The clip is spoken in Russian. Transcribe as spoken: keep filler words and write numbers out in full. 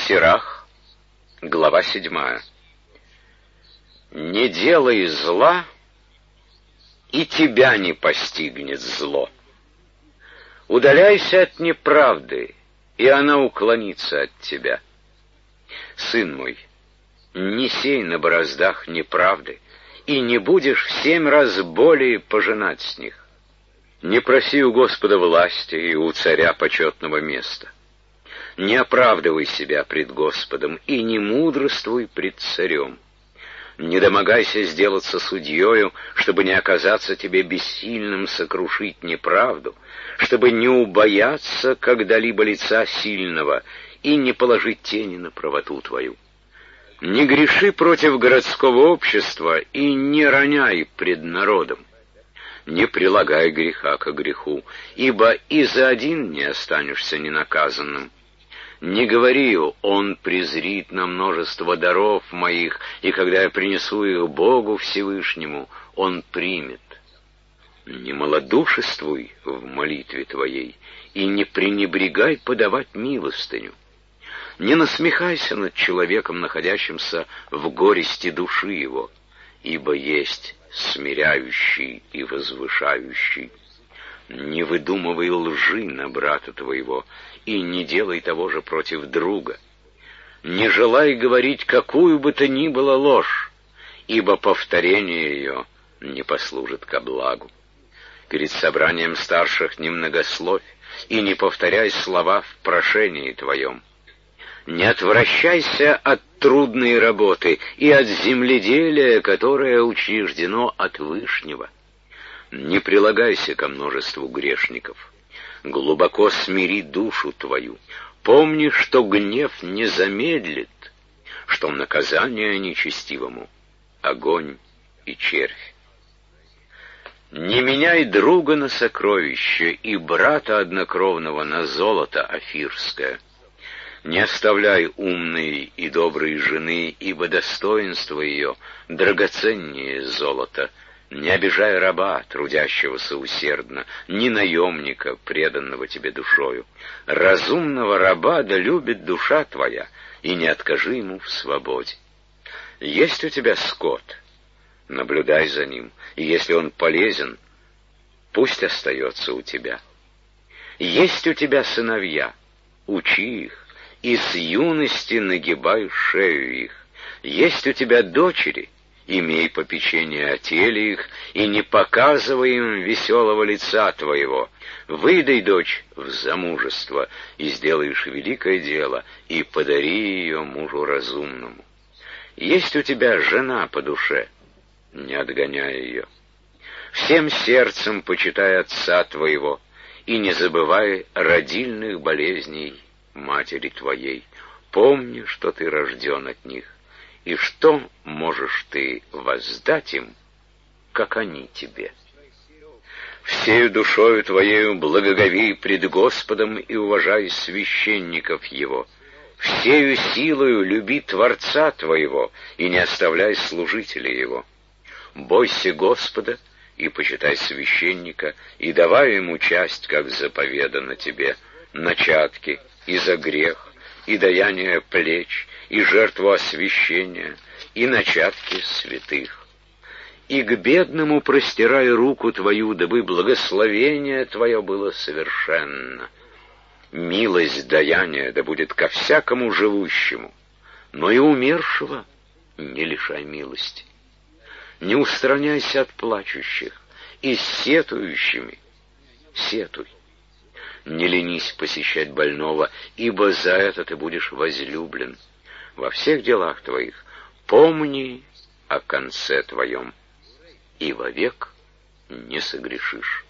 Сирах, глава седьмая. Не делай зла, и тебя не постигнет зло. Удаляйся от неправды, и она уклонится от тебя. Сын мой, не сей на бороздах неправды, и не будешь в семь раз более пожинать с них. Не проси у Господа власти и у царя почетного места. Не оправдывай себя пред Господом и не мудрствуй пред царем. Не домогайся сделаться судьею, чтобы не оказаться тебе бессильным сокрушить неправду, чтобы не убояться когда-либо лица сильного и не положить тени на правоту твою. Не греши против городского общества и не роняй пред народом. Не прилагай греха ко греху, ибо и за один не останешься ненаказанным. Не говори: «Он презрит на множество даров моих, и когда я принесу их Богу Всевышнему, Он примет». Не малодушествуй в молитве твоей, и не пренебрегай подавать милостыню. Не насмехайся над человеком, находящимся в горести души его, ибо есть смиряющий и возвышающий. Не выдумывай лжи на брата твоего, и не делай того же против друга. Не желай говорить какую бы то ни было ложь, ибо повторение ее не послужит ко благу. Перед собранием старших не многословь, и не повторяй слова в прошении твоем. Не отвращайся от трудной работы и от земледелия, которое учреждено от Вышнего. Не прилагайся ко множеству грешников. Глубоко смири душу твою. Помни, что гнев не замедлит, что наказание нечестивому — огонь и червь. Не меняй друга на сокровище и брата однокровного на золото офирское. Не оставляй умной и доброй жены, ибо достоинство ее драгоценнее золота. Не обижай раба, трудящегося усердно, ни наемника, преданного тебе душою. Разумного раба да любит душа твоя, и не откажи ему в свободе. Есть у тебя скот, наблюдай за ним, и если он полезен, пусть остается у тебя. Есть у тебя сыновья, учи их, и с юности нагибай шею их. Есть у тебя дочери, имей попечение о теле их, и не показывай им веселого лица твоего. Выдай дочь в замужество, и сделаешь великое дело, и подари ее мужу разумному. Есть у тебя жена по душе, не отгоняй ее. Всем сердцем почитай отца твоего, и не забывай родильных болезней матери твоей. Помни, что ты рожден от них, и что можешь ты воздать им, как они тебе. Всею душою твоею благоговей пред Господом и уважай священников Его. Всею силою люби Творца твоего и не оставляй служителей Его. Бойся Господа и почитай священника, и давай ему часть, как заповедано тебе, начатки и за грех, и даяние плеч, и жертву освящения, и начатки святых. И к бедному простирай руку твою, дабы благословение твое было совершенно. Милость даяния да будет ко всякому живущему, но и умершего не лишай милости. Не устраняйся от плачущих, и с сетующими сетуй. Не ленись посещать больного, ибо за это ты будешь возлюблен. Во всех делах твоих помни о конце твоем, и вовек не согрешишь.